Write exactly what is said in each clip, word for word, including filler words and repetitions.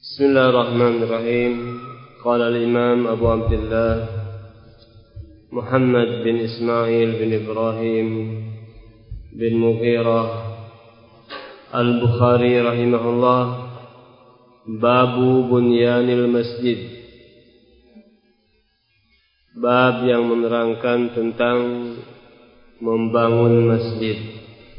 Bismillahirrahmanirrahim. Qala al-Imam Abu Abdullah Muhammad bin Ismail bin Ibrahim bin Mughirah Al-Bukhari rahimahullah, Babu bunyanil masjid. Bab yang menerangkan tentang membangun masjid.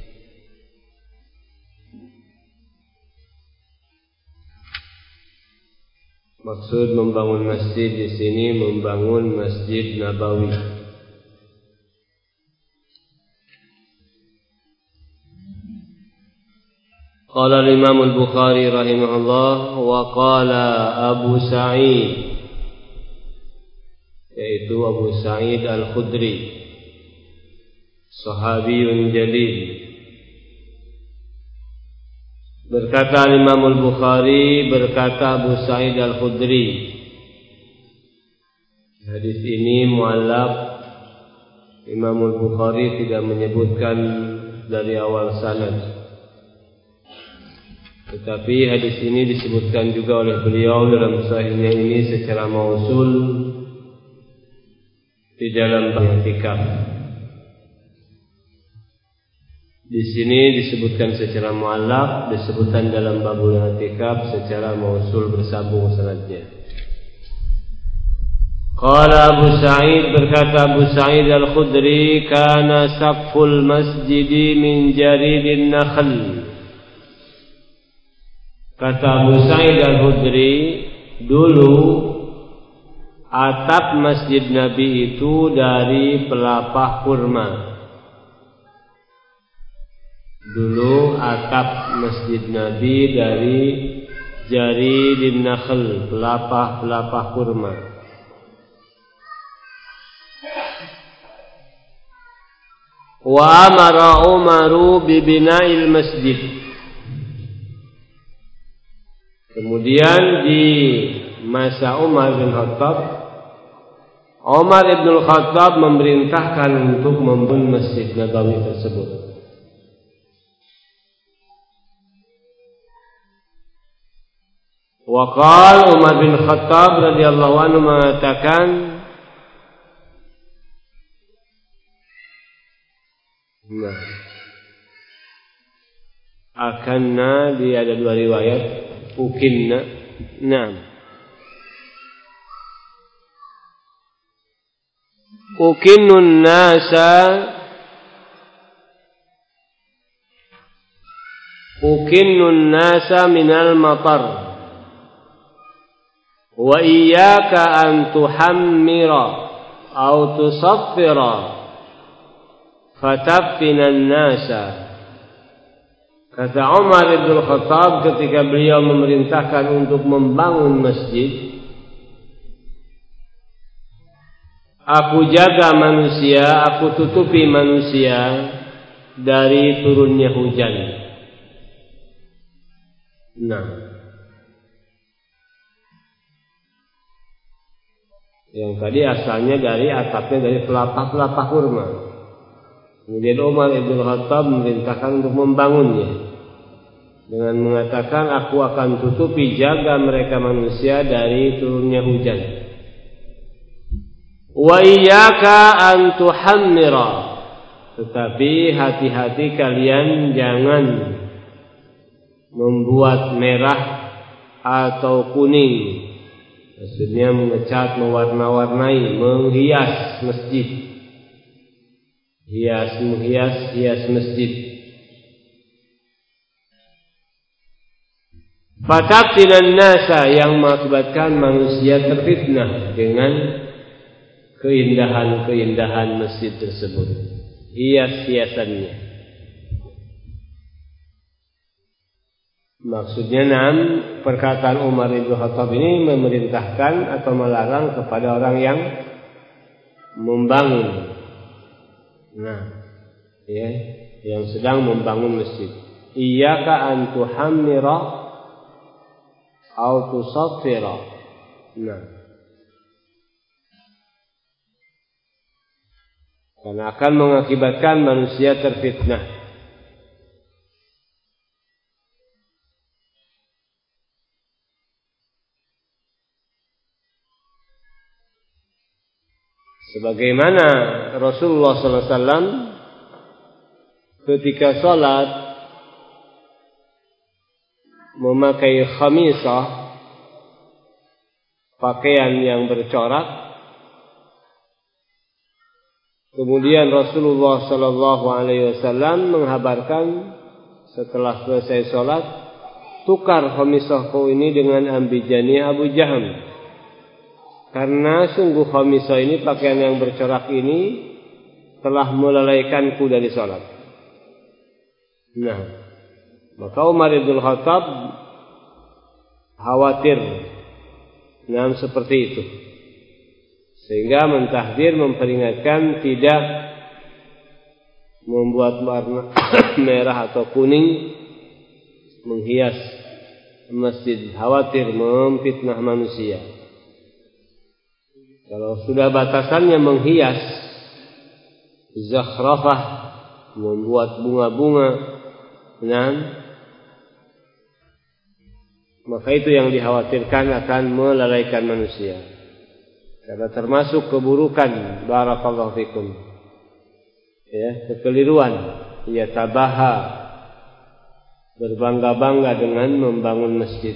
Maksud membangun masjid di sini membangun Masjid Nabawi. Qala al-Imam al-Bukhari rahimahullah wa qala Abu Sa'id, yaitu Abu Sa'id Al-Khudri, sahabiyun jalil. Berkata Imam Al-Bukhari, berkata Abu Sa'id Al-Khudri. Hadis ini mu'allaq. Imam Al-Bukhari tidak menyebutkan dari awal sanad, tetapi hadis ini disebutkan juga oleh beliau dalam sahihnya ini secara mausul di dalam bab i'tikaf. Di sini disebutkan secara mu'allaq, disebutkan dalam babul i'tikaf secara mausul bersambung sanadnya. Qala Abu Sa'id, berkata Abu Sa'id Al-Khudri, kana saqful masjidi min jaridin nakhl. Kata Abu Sa'id Al-Khudri, dulu atap masjid Nabi itu dari pelepah kurma. Dulu atap masjid Nabi dari jaridin nakhl, pelepah-pelepah kurma. Wa amara Umaru bibina'il masjid. Kemudian di masa Umar bin Khattab, Umar bin Khattab memerintahkan untuk membangun Masjid Nabawi tersebut. Waqal Umar bin Khattab radhiyallahu anhu mengatakan, nah, akanna, dia ada dua riwayat, ukinna, nah, ukinnun nasa, ukinnun nasa minal matar. Wa iyyaka an tuhammira aw tusaffira fataffinan nasa. Kata Umar bin Khattab ketika beliau memerintahkan untuk membangun masjid, aku jaga manusia, aku tutupi manusia dari turunnya hujan. Nah, yang tadi asalnya dari atapnya dari pelepah-pelepah kurma. Kemudian Umar bin Khattab memerintahkan untuk membangunnya dengan mengatakan, aku akan tutupi, jaga mereka manusia dari turunnya hujan. Wa iyyaka an tuhammira, tetapi hati-hati kalian jangan membuat merah atau kuning. Maksudnya mengecat, mewarna-warnai, menghias masjid. Hias, menghias, hias masjid. Fataftinan nasa, yang mengakibatkan manusia terfitnah dengan keindahan-keindahan masjid tersebut, hias-hiasannya. Maksudnya, nam, perkataan Umar bin Khattab ini memerintahkan atau melarang kepada orang yang membangun, nah, ya, yang sedang membangun masjid. Iyyaka an tuhammira aw tusaffira. Nah, karena akan mengakibatkan manusia terfitnah. Sebagaimana Rasulullah sallallahu alaihi wasallam ketika salat memakai khamisah, pakaian yang bercorak. Kemudian Rasulullah sallallahu alaihi wasallam menghabarkan setelah selesai salat, tukar khamisahku ini dengan ambijani Abu Jaham. Karena sungguh khamisah ini, pakaian yang bercorak ini telah melalaikanku dari salat. Nah, maka Umar bin Khattab khawatir nah seperti itu, sehingga mentahdir, memperingatkan tidak membuat warna merah atau kuning menghias masjid, khawatir memfitnah manusia. Kalau sudah batasannya menghias, zakhrafah, membuat bunga-bunga, nah, maka itu yang dikhawatirkan akan melalaikan manusia. Karena termasuk keburukan, barakallahu fikum, ya, kekeliruan, ya, tabaha, berbangga-bangga dengan membangun masjid.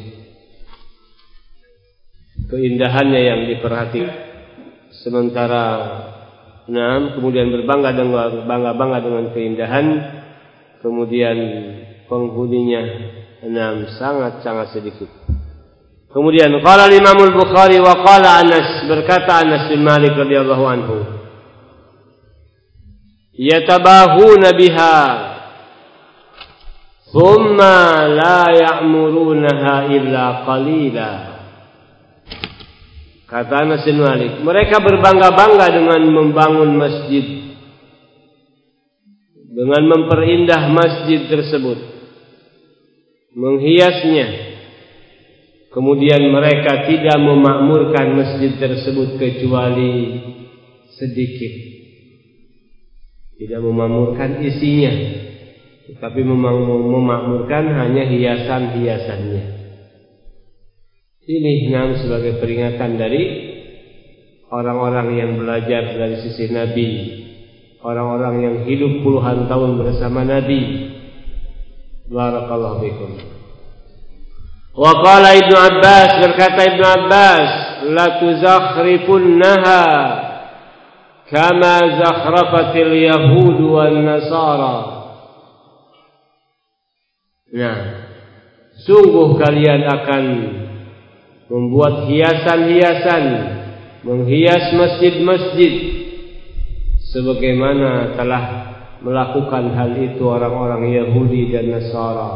Keindahannya yang diperhatikan. Sementara nah, kemudian berbangga dengan bangga-bangga dengan keindahan, kemudian penghuninya enam sangat-sangat sedikit. Kemudian qala Imam Al-Bukhari wa qala Anas, berkata Anas bin Malik radhiyallahu anhu, yatabahuna biha thumma la ya'murunaha illa qalila. Kata Anas bin Malik, mereka berbangga-bangga dengan membangun masjid, dengan memperindah masjid tersebut, menghiasnya. Kemudian mereka tidak memakmurkan masjid tersebut kecuali sedikit. Tidak memakmurkan isinya, tetapi memakmurkan hanya hiasan-hiasannya. Ini nam sebagai peringatan dari orang-orang yang belajar dari sisi Nabi, orang-orang yang hidup puluhan tahun bersama Nabi. Barakallahu fikum. Wa qala Ibnu Abbas, berkata Ibnu Abbas, la tuzakhrifunnaha kama zakhrafatil yahud wan nasara. Nah, sungguh kalian akan membuat hiasan-hiasan, menghias masjid-masjid sebagaimana telah melakukan hal itu orang-orang Yahudi dan Nasara.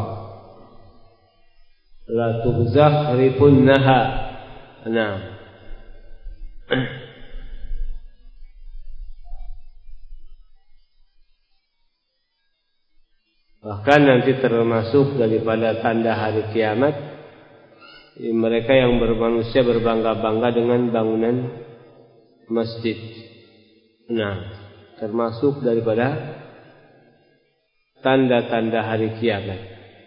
La tuzakhrifunnaha. Nah, bahkan nanti termasuk daripada tanda hari kiamat, mereka yang bermanusia berbangga-bangga dengan bangunan masjid. Nah, termasuk daripada tanda-tanda hari kiamat.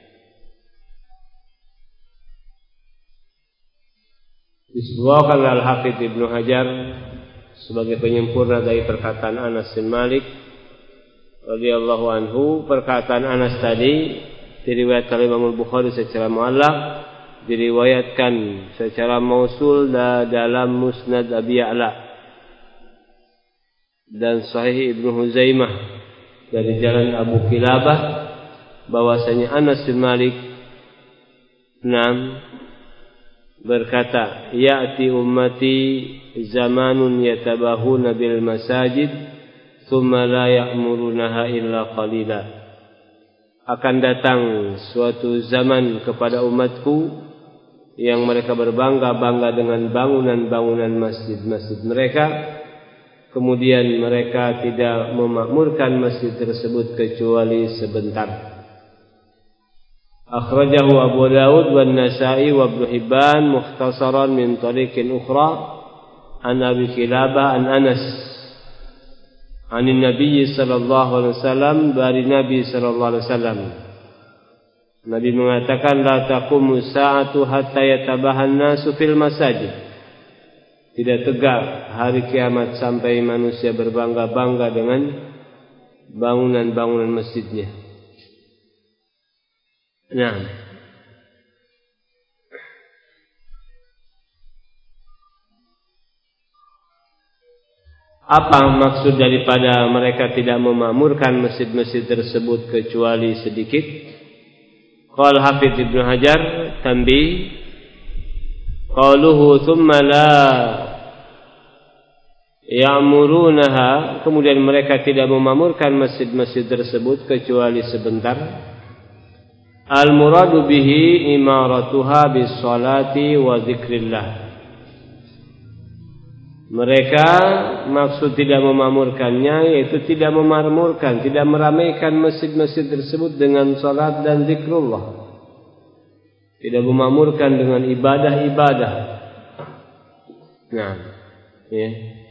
Disebutkan Al-Hafidz Ibnu Hajar sebagai penyempurna dari perkataan Anas bin Malik radhiyallahu anhu. Perkataan Anas tadi diriwayatkan oleh Imam Al-Bukhari secara mu'allaq, diriwayatkan secara mausul dalam Musnad Abi Ya'la dan Sahih Ibnu Huzaimah dari jalan Abu Kilabah, bahwasanya Anas bin Malik enam berkata, ya'ti ummati zamanun yatabahuna bil masajid thumma la ya'murunaha illa qalila. Akan datang suatu zaman kepada umatku yang mereka berbangga-bangga dengan bangunan-bangunan masjid-masjid mereka, kemudian mereka tidak memakmurkan masjid tersebut kecuali sebentar. Akhrajahu Abu Dawud wa Nasa'i wa Ibnu Hibban mukhtasaran min tariqin ukhra an Abi Kilabah an Anas an Nabi sallallahu alaihi wasallam, dari Nabi sallallahu alaihi wasallam. Nabi mengatakan, la taqumu sa'atu hatta yatabahan nasu fil masajid. tidak tegak hari kiamat sampai manusia berbangga-bangga dengan bangunan-bangunan masjidnya. Nah, apa maksud daripada mereka tidak memakmurkan masjid-masjid tersebut kecuali sedikit? Qala Hafidz Ibnu Hajar tanbih, qaluhu thumma la ya'murunaha, kemudian mereka tidak memakmurkan masjid-masjid tersebut kecuali sebentar. Al-muradu bihi imaratuha bis salati wa dzikrillah. Mereka maksud tidak memakmurkannya yaitu tidak memakmurkan, tidak meramaikan masjid-masjid tersebut dengan salat dan zikrullah. Tidak memakmurkan dengan ibadah-ibadah. Nah, ya.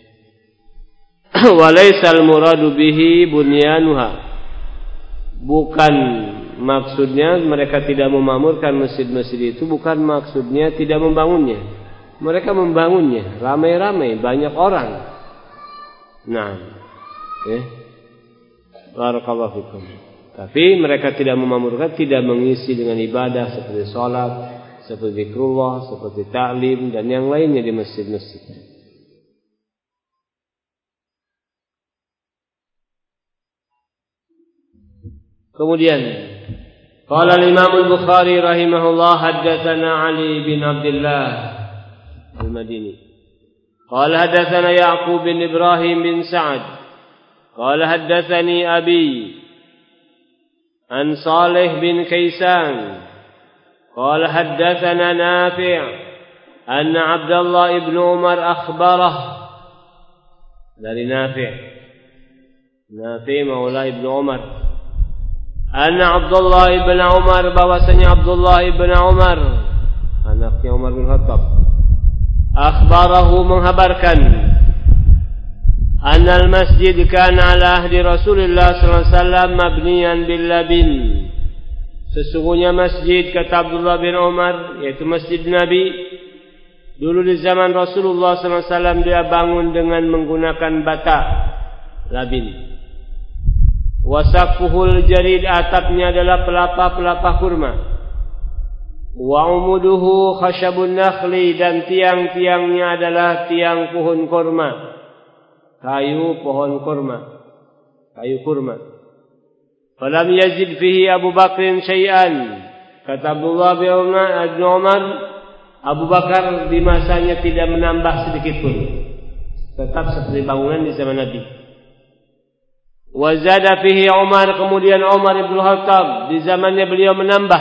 Walaisal muradu bihi bunyanuha. Bukan maksudnya mereka tidak memakmurkan masjid-masjid itu, bukan maksudnya tidak membangunnya. Mereka membangunnya ramai-ramai, banyak orang. Nah, ya. Barakallahu fikum. Tapi mereka tidak memakmurkan, tidak mengisi dengan ibadah seperti salat, seperti zikrullah, seperti ta'lim dan yang lainnya di masjid-masjid. Kemudian qala al-Imam al-Bukhari rahimahullah haddatsana Ali bin Abdullah al-Madini qala haddatsana Ya'qub bin Ibrahim bin Sa'ad qala haddatsani abi an Salih bin Kaysan qala haddatsana Nafi' anna Abdullah ibn Umar akhbarah, dari Nafi' Nafi' maula ibn Umar, anna Abdullah ibn Umar, bahwasanya Abdullah ibn Umar anaknya Umar bin Khattab, akhbarahu, menghabarkan, anna al-masjid kana ala ahdi Rasulullah sallallahu alaihi wasallam mabniyan bil labin. Sesungguhnya masjid, kata Abdullah bin Umar, yaitu masjid Nabi, dulu di zaman Rasulullah sallallahu alaihi wasallam dia bangun dengan menggunakan bata labin. Wasaqfuhul jarid, atapnya adalah pelapa-pelapa kurma. Wa umuduhu khashabun nakhli, dan tiang-tiangnya adalah tiang pohon kurma, kayu pohon kurma, kayu kurma. Falam yazid fihi Abu Bakrin syai'an, kata Abdullah bin Umar, Abu Bakar di masanya tidak menambah sedikit pun, tetap seperti bangunan di zaman Nabi. Wa zada fihi Umar, kemudian Umar ibn Khattab di zamannya beliau menambah.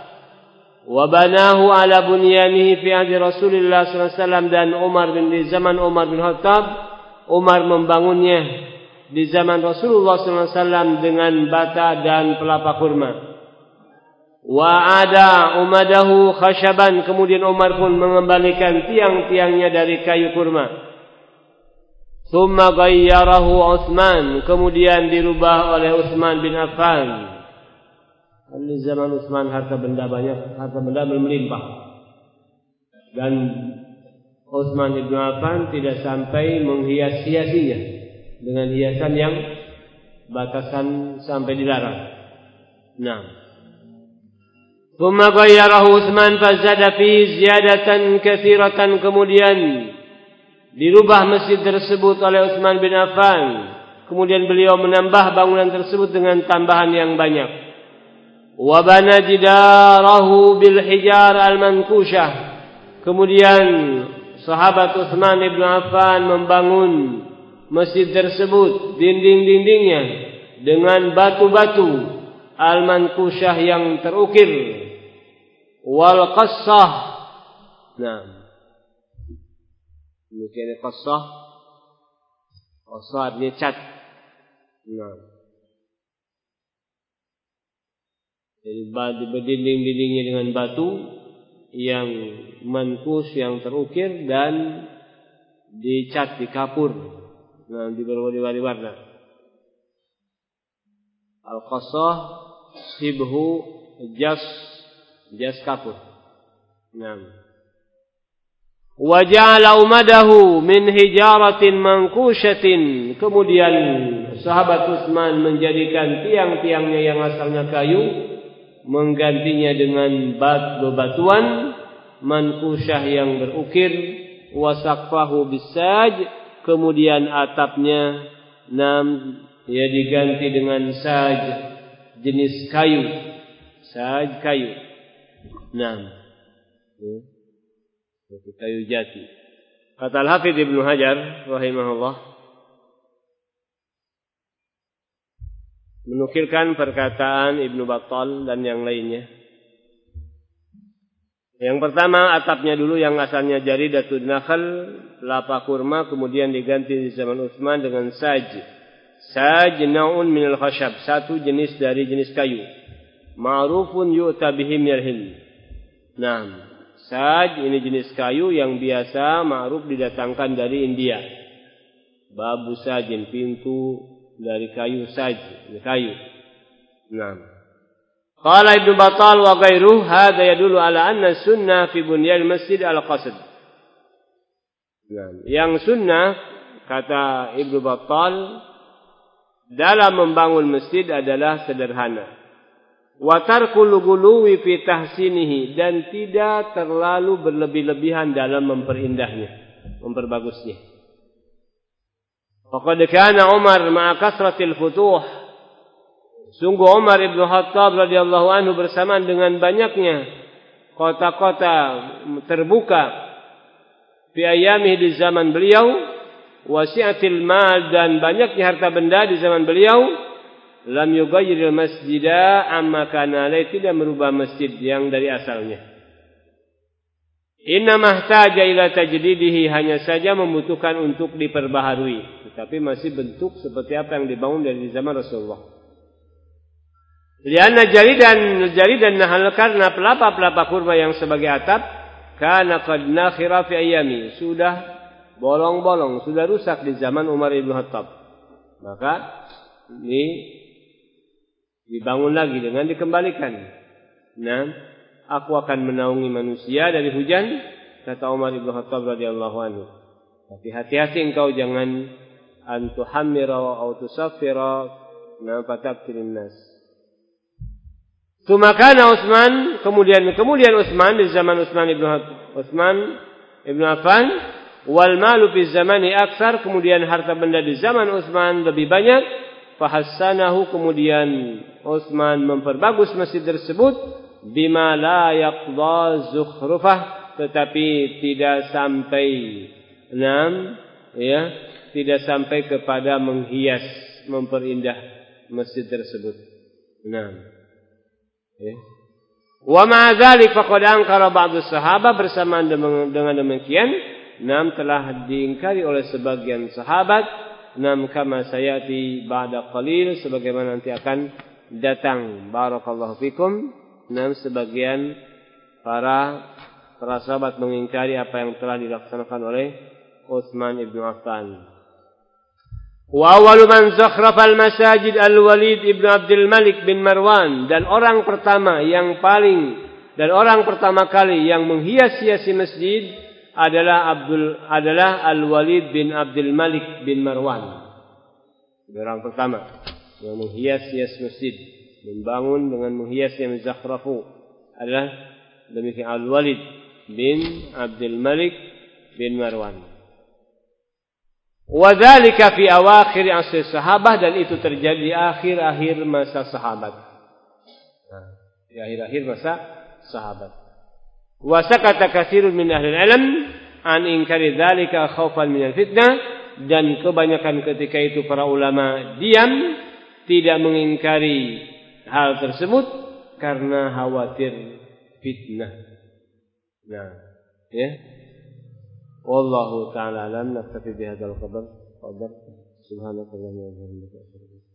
Wa banahu ala bunyanihi fi ahdi Rasulillah sallallahu alaihi wasallam, dan Umar bin di zaman Umar bin Khattab, Umar membangunnya di zaman Rasulullah sallallahu alaihi wasallam dengan bata dan pelapa kurma. Wa ada umadahu khashaban, kemudian Umar pun mengembalikan tiang-tiangnya dari kayu kurma. Thumma ghayyarahu Utsman, kemudian dirubah oleh Utsman bin Affan. Di zaman Utsman harta benda banyak, harta benda melimpah. Dan Utsman bin Affan tidak sampai menghias-hiasinya dengan hiasan yang batasan sampai dilarang. Nah. Thumma ghayyarahu Utsman fazada fi ziyadatan katsiratan, kemudian dirubah masjid tersebut oleh Utsman bin Affan. Kemudian beliau menambah bangunan tersebut dengan tambahan yang banyak. Wa bana jidarahu bil hijar al mankushah. Kemudian sahabat Utsman bin Affan membangun masjid tersebut, dinding-dindingnya dengan batu-batu al mankushah yang terukir. Wal qassah. Nah, demikian qassah. Qassah artinya cat. Nah, jadi berdinding-dindingnya dengan batu yang mankus, yang terukir dan dicat, dikapur. Nah, di berbagai warna. Al-qassah sibhu jas, jas kapur. Nah, Wa ja'ala umadahu min hijaratin mankushatin. Kemudian sahabat Utsman menjadikan tiang-tiangnya yang asalnya kayu, menggantinya dengan batu-batuan mankusyah yang berukir, wa saqfahu bisaj, kemudian atapnya nam ya diganti dengan saj, jenis kayu, saj kayu. Nam. Ya. Kayu jati. Kata Al-Hafidz Ibnu Hajar rahimahullah menukilkan perkataan Ibnu Battal dan yang lainnya. Yang pertama, atapnya dulu yang asalnya jaridatun nakhl, kelapa kurma, kemudian diganti di zaman Utsman dengan saj. Saj naun minal khashab, satu jenis dari jenis kayu. Ma'rufun yu'ta bihi minal Hind. Nah, saj ini jenis kayu yang biasa ma'ruf didatangkan dari India. Babu sajin, pintu dari kayu saj, kayu. Nah. Qala Ibnu Battal wa ghairuhu hadza yadullu ala anna sunnah fi bunyan masjid al-qasd. Nah, yang sunnah kata Ibnu Battal dalam membangun masjid adalah sederhana. Wa tarkul ghuluwi fi tahsinihi, dan tidak terlalu berlebih-lebihan dalam memperindahnya, memperbagusnya. Faqad kana Umar ma'a kasratil futuh. Sungguh Umar Ibn Khattab radhiyallahu anhu bersamaan dengan banyaknya kota-kota terbuka fi ayamihi di zaman beliau, wasi'atil mal, dan banyaknya harta benda di zaman beliau, lam yughayyiril masjida amma kana alai, tidak merubah masjid yang dari asalnya. Inna mahtaja ila tajdidihi, hanya saja membutuhkan untuk diperbaharui, tetapi masih bentuk seperti apa yang dibangun dari zaman Rasulullah. Lianna jaridan jaridan nahal, karena pelapa-pelapa kurma yang sebagai atap, kana qad nakhira fi ayami, sudah bolong-bolong, sudah rusak di zaman Umar Ibn Khattab. Maka ini dibangun lagi dengan dikembalikan. Nah, aku akan menaungi manusia dari hujan, kata Umar Ibn Khattab radhiyallahu anhu. Tapi hati-hati engkau, jangan antuhammira wa tusaffira, na fatabtilin nas. Tumakana Utsman, kemudian kemudian Utsman di zaman Utsman ibnu Utsman ibnu Affan, wal malu fi zamani aktsar, kemudian harta benda di zaman Utsman lebih banyak, fahassanahu, kemudian Utsman memperbagus masjid tersebut, bima la yaqda zukhrufah, tetapi tidak sampai enam ya, tidak sampai kepada menghias, memperindah masjid tersebut. Enam. Ya. Wa ma'a dzalik faqad ankara ba'd as-sahabah, bersamaan dengan demikian, nam telah diingkari oleh sebagian sahabat, nam kama sayati ba'da qalil, sebagaimana nanti akan datang. Barakallahu fikum. Nam sebagian para para sahabat mengingkari apa yang telah dilaksanakan oleh Utsman ibn Affan. Wa awwalu man zakhrafa al-masajid al-Walid ibn Abdul Malik bin Marwan, dan orang pertama yang paling dan orang pertama kali yang menghias-hiasi masjid adalah Abdul adalah Al-Walid bin Abdul Malik bin Marwan. Orang pertama yang menghias-hias masjid, membangun dengan menghias yang zakhrafu, adalah demikian Al-Walid bin Abdul Malik bin Marwan. Wa dzalika fi awakhir asr sahabah, dan itu terjadi di akhir-akhir masa sahabat. Nah, di akhir-akhir masa sahabat. Wa sakata katsirun min ahli ilm an inkari dzalika khaufan min al-fitnah, dan kebanyakan ketika itu para ulama diam, tidak mengingkari hal tersebut karena khawatir fitnah. Nah, ya. Wallahu ta'ala alam, naktafi bihadzal qadar. Subhanakallahumma wa bihamdika.